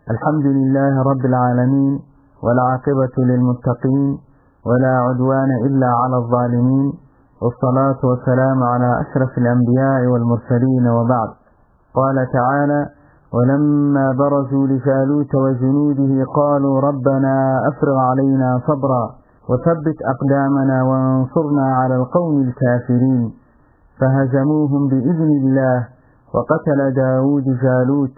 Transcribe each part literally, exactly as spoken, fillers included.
الحمد لله رب العالمين، والعاقبة للمتقين، ولا عدوان إلا على الظالمين، والصلاة والسلام على أشرف الأنبياء والمرسلين، وبعد. قال تعالى: ولما برزوا لجالوت وجنوده قالوا ربنا أفرغ علينا صبرا وثبت أقدامنا وانصرنا على القوم الكافرين، فهزموهم بإذن الله، وقتل داود جالوت،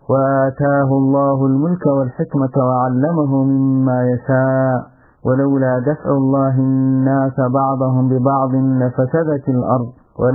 وآتاه الله الملك والحكمة وعلمه مما يشاء، ولولا دفع الله الناس بعضهم ببعض لفسدت الأرض،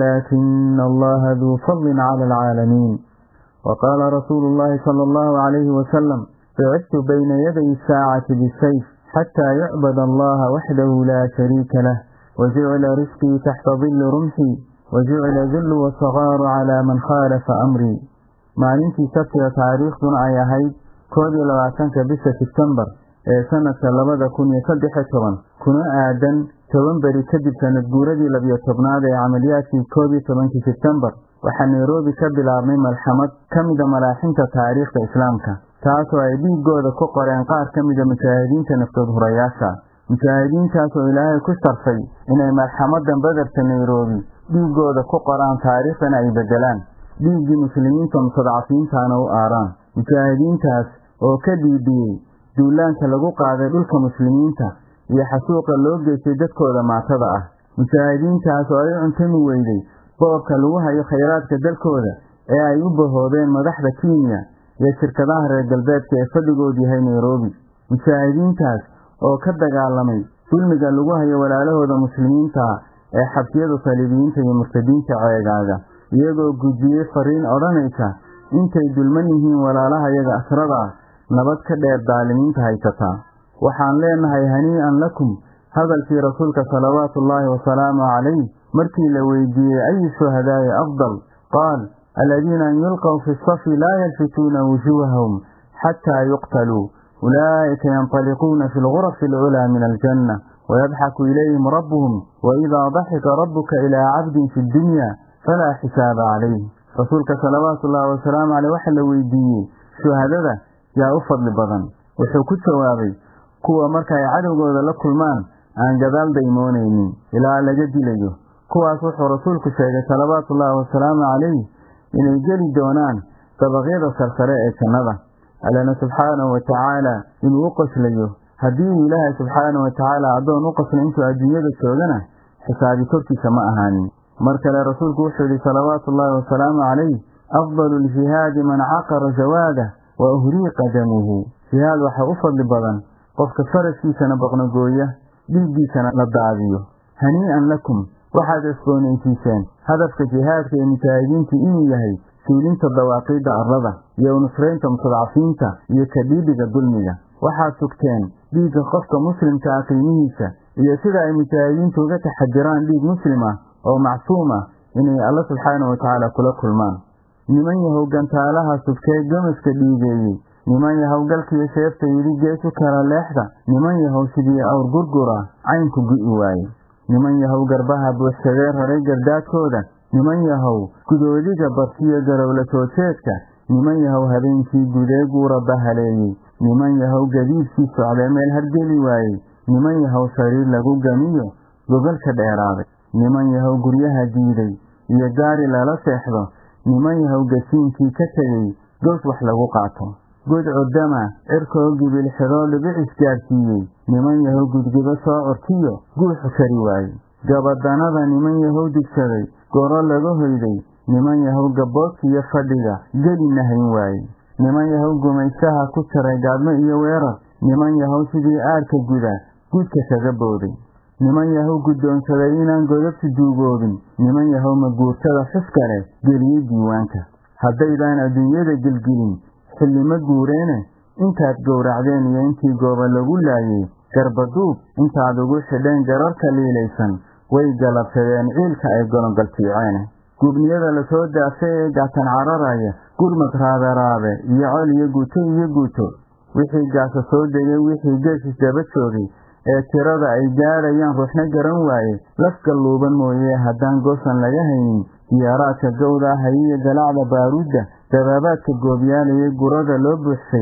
ولكن الله ذو فضل على العالمين. وقال رسول الله صلى الله عليه وسلم: بعثت بين يدي الساعة بالسيف حتى يعبد الله وحده لا شريك له، وجعل رزقي تحت ظل رمحي، وجعل ذل وصغار على من خالف أمري. maalintii sabtiga taariikhduna ay ahayd koob iyo labaatanka bisha September ee sanadka labada kun iyo saddex iyo toban, kuna aadan toban beri kadib sanad guuradii labiyo tobnaad ee camaliyaadkii koob iyo tobankii September, waxaa Nairobi ka bilaabmay malxamad ka mid ah malaaxinta taariikhda islaamka, taasoo ay dhiigooda ku qoreen qaar ka mid ah mujaahidiinta naftood hurayaasha. mujaahidiintaas oo Ilaahay ku sharfay inay malxamadan badarta Nairobi dhiigooda ku qoraan taariikhdana ay bedelaan, dhiiggii muslimiinta mustadcafiintaana u aaraan. mujaahidiintaas oo ka dhiidhiyey duulaanka lagu qaaday dhulka muslimiinta iyo xasuuqa loo geystay dadkooda maatada ah. mujaahidiintaas oo ay cuntami weyday boobka lagu hayo khayraadka dalkooda ee ay u bahoodeen madaxda Kenya iyo shirkadaha reer galbeedka ee fadhigoodu yahay Nairobi. mujaahidiintaas oo ka dagaalamay dulmiga lagu hayo walaalahooda muslimiinta ee xabsiyada saliibiyiinta iyo murtadiinta ceegaaga, iyagoo gudbiyey fariin odhanaysa intay dulman yihiin walaalaha iyaga asrada nabad ka dheer daalimiinta haysataa. waxaan leenahay hanii'an lakum hadalkii rasuulka salawaatullaahi wasalaamu calayh markii la weydiiyey ayu shuhadaa'i afdal, qaal: aladiina yulqaw fi safi laa yalfituuna wujuuhahum xataa yuqtaluu, ulaa'ika yanطaliquuna fi lgurafi alculaa min aljanna, wayadxaku ilayhim rabbuhum, waidaa daxika rabbuka ilaa cabdin fi ddunya falaa xisaaba calayh. rasuulka salawaatullaahi wasalaamu caleyh waxaa la weydiiyey shuhadada yaa u fadli badan, wuxuu ku jawaabay: kuwa marka ay cadowgooda la kulmaan aan gadaal daymoonaynin ilaa laga dilayo. kuwaas wuxuu rasuulku sheegay salawaatullaahi wasalaamu calayh inay geli doonaan dabaqyada sarsare ee jannada, allana subxaanahu watacaala inuu u qoslayo. haddii uu ilaahay subxaanahu watacaala addoon u qoslo intuu adduunyada joogana, xisaabi korkiisa ma ahaanin. mar kale rasuulku wuxuu yidhi salawaatullaahi wasalaamu calayh: afdalu ljihaadi man caqara jawaadah wa uhriiqa damuhu. jihaad waxaa u fadli badan qofka faraskiisana boqnogooya, dhiiggiisana la daadiyo. hanii'an lakum, waxaad cusboonaysiiseen hadafka jihaadka ee mujaahidiintu inuu yahay suulinta dawaaqiidda arlada iyo nusraynta mustadcafiinta iyo kadhiidhiga dulmiga. waxaad sugteen dhiigga qofka muslimka ah qiimihiisa iyo sida ay mujaahidiintu uga taxadiraan dhiig muslim ah oo macsuum ah inay alla subxaanahu watacaala kula kulmaan. niman yahow gantaalaha sugtee gamaska dhiigeeyey, niman yahow galkiiyo seefta yidhi geesu kala leexda, niman yahow sidii awr gurgura caynku gu'i waaye, niman yahow garbaha buuxsadee raray gardaadkooda, niman yahow gudoodiga bartiyo garowla toojeedka, niman yahow habeenkii gudee guura bahaleeyey, niman yahow gadiidkii socdee meel hargeli waayey, niman yahow sariir lagu gamiyo gogalka dheeraaday, niman yahow guryaha diiday iyo gaari lala seexdo, niman yahow gasiinkii ka tegey goos wax lagu qaato, gudcudama cirkoo gibil xidoo dhibicis gaarsiiyey, niman yahow gudgudo soo curtiyo guuxu kari waayey, gabadanada niman yahow digsaday goro laga hoyday, niman yahow gaboodkiiyo fadhiga geli nahayn waayey, niman yahow gumaystaha ku jaray gaadmo iyo weerar, niman yahow sidii aarka guda gudka kaga booday, niman yahow guddoonsaday inaan godobtu duugoobin, niman yahow maguurtada xuska leh geliyey diiwaanka. haddaydaan adduunyada gelgelin xilli ma guureene, intaad gowracdeen iyo intii gooba lagu laayey garbaduub intaad ugu xidheen gararka liilaysan, way galabsadeen ciilka ay golongaltiiceene. gubniyada lasoo daafay ee gaatan cararaya, gurmad raaberaabe iyo col iyo guuto iyo guuto, wixii gaasa soo degay wixii geesis daba joogay ee tirada ay gaarayaan ruuxna garan waaye, lafgalluuban mooye haddaan goosan laga haynin, diyaaraadka gowda hayiyo galacda baaruudda dabaabaadka goobyaalaya gurada loo buuxsay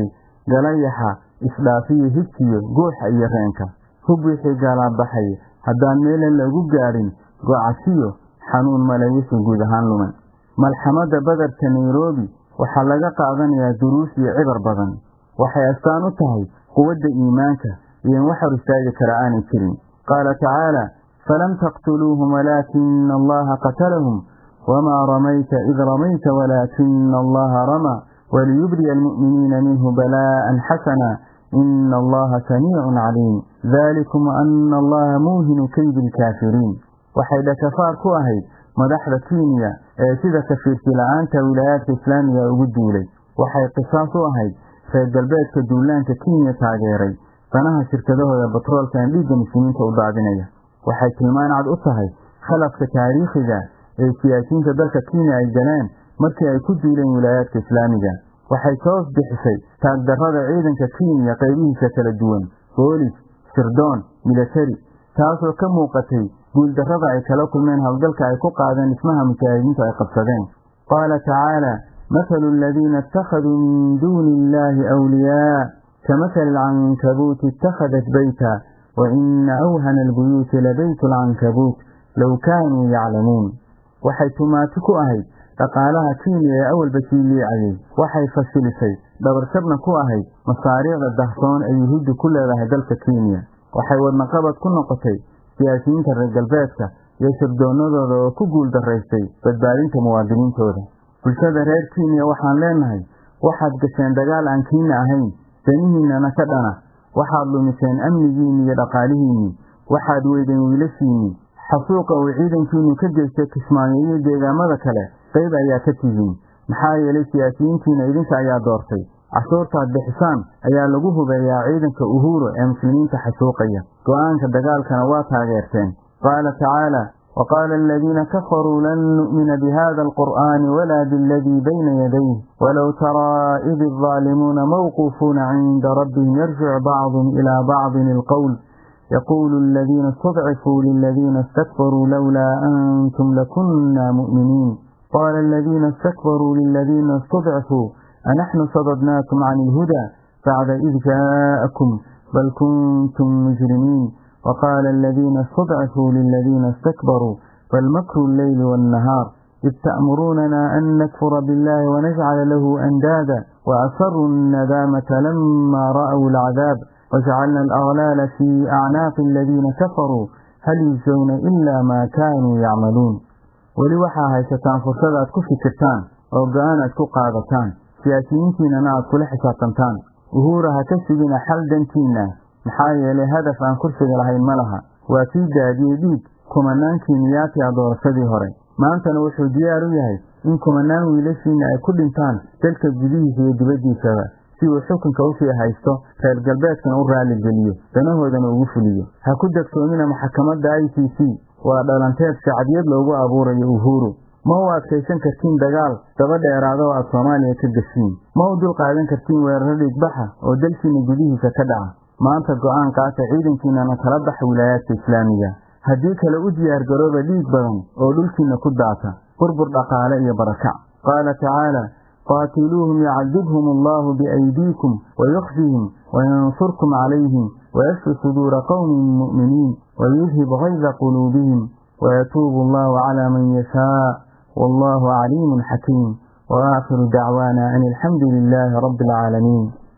galayaxa isdhaafiyo higtiyo gooxa iyo reenka hub wixii gaalaabaxay haddaan meelan lagu gaarin gocasiyo xanuun male wixii guud ahaan luman malxamada badarka nairobi waxaa laga qaadanayaa duruus iyo cibar badan waxay astaan u tahay quwadda iimaanka iyo wax hor istaagi kara aanay jirin qaala tacaala falam taqtuluuhum walaakina allaha qatalahum wamaa ramayta id ramayta walaakina allaha ramaa waliyubriya almu'miniina minhu balaa'an xasana ina allaha samiicun caliim dalikum ana allaha muuhinu kaydi lkaafiriin waxay dhakafaar ku ahayd madaxda Kenya ee sida kafiirti la'aanta wilaayadka islaamiga ugu duulay waxay qisaas u ahayd reer galbeedka duulaanka Kenya taageeray danaha shirkadahooda batroolka ee dhiigga muslimiinta u daadinaya waxay tilmaan cad u tahay khalafka taariikhiga ee siyaasiyiinta dalka Kenya ay galeen markii ay ku duuleen wilaayadka islaamiga waxay toos bixisay taagdarrada ciidanka Kenya qaybihiisa kala duwan boolis sirdoon military taasoo ka muuqatay guuldarrada ay kala kulmeen hawlgalka ay ku qaadeen dhismaha mujaahidiinta ay qabsadeen qaala tacaala mathalu alladhiina ittakhaduu min duuni illaahi awliyaa kamathali alcankabuuti ittakhadat bayta wa ina awhana albuyuuti labaytu alcankabuut low kaanuu yaclamuun waxay tumaati ku ahayd dhaqaalaha Kenya ee awalba sii liicayay waxay fashilisay dhabarshabna ku ahayd masaariicda dahsoon ee yuhuuddu ku leedahay dalka Kenya waxay wadnaqabad ku noqotay siyaasiyiinta reer galbeedka iyo sirdoonadooda oo ku guul daraystay badbaadinta muwaadiniintooda bulshada reer Kenya waxaan leenahay waxaad gasheen dagaal aan Kenya ahayn danihiinana ka dhana waxaad lumiseen amnigiinni iyo dhaqaalihiinni waxaad weydeen wiilashiinni xasuuqa uu ciidankiinnu ka geystay Kismaayo iyo deegaamada kale qayb ayaa ka tihiin maxaa yeelay siyaasiyiintiina idinka ayaa doortay cashuurtaad bixisaan ayaa lagu hubeeyaa ciidanka uhuru ee muslimiinta xasuuqaya go'aanka dagaalkana waa taageerteen qaala tacaala وقال الذين كفروا لن نؤمن بهذا القرآن ولا بالذي بين يديه ولو ترى إذ الظالمون موقوفون عند ربهم يرجع بعضهم إلى بعض القول يقول الذين استضعفوا للذين استكبروا لولا أنتم لكنا مؤمنين قال الذين استكبروا للذين استضعفوا أنحن صددناكم عن الهدى بعد إذ جاءكم بل كنتم مجرمين وقال الذين استضعفوا للذين استكبروا بل مكر الليل والنهار إذ تأمروننا أن نكفر بالله ونجعل له أندادا وأسروا الندامة لما رأوا العذاب وجعلنا الأغلال في أعناق الذين كفروا هل يجزون إلا ما كانوا يعملون ولوحا هيستان فرصدات كفي كرتان وقانا تقاضتان سياسيينتنا نعد كل حساتنتان وهورها كسبنا حل دنتينا محايا لهدف عن كرسي لهي الملها وفي جاديديد كمانان كيمياتي عدور سدي هوري ما أنت نوحو ديارو يهي إن كمانان ويلسين أي كل انتان تلك الجديه في دبدي سوا سيو حكم كوفي هايستو خير قلبات كان أورا للجليو تنهو دانو وفليو هكودك سومينا محكمات دا اي سي سي ودالانتات سعديد لوغو أبورا يوهورو ما هو أكسيسان كرتين دقال تبدا إرادو الصومالية كدسين ما هو دول قاعدين كرتين ويرهدك بحا ودلسين الجديه ستدعى maanta go'aan qaata ciidankiina kala bax wilaayadka islaamiga hadii kala u diyaar garooba dhiig badan oo dhulkiina ku daata burbur dhaqaale iyo barakac qaala tacaala qaatiluuhum ya'adibhum Allahu biaydiikum wa yukhzihim wa yansurkum alayhim wa yashfi sudur qawmin mu'minin wa yuzhib ghayza qulubihim wa yatubu Allahu ala man yashaa wallahu aliimun hakiim wa aakhiru da'wana anil hamdulillahi rabbil alamin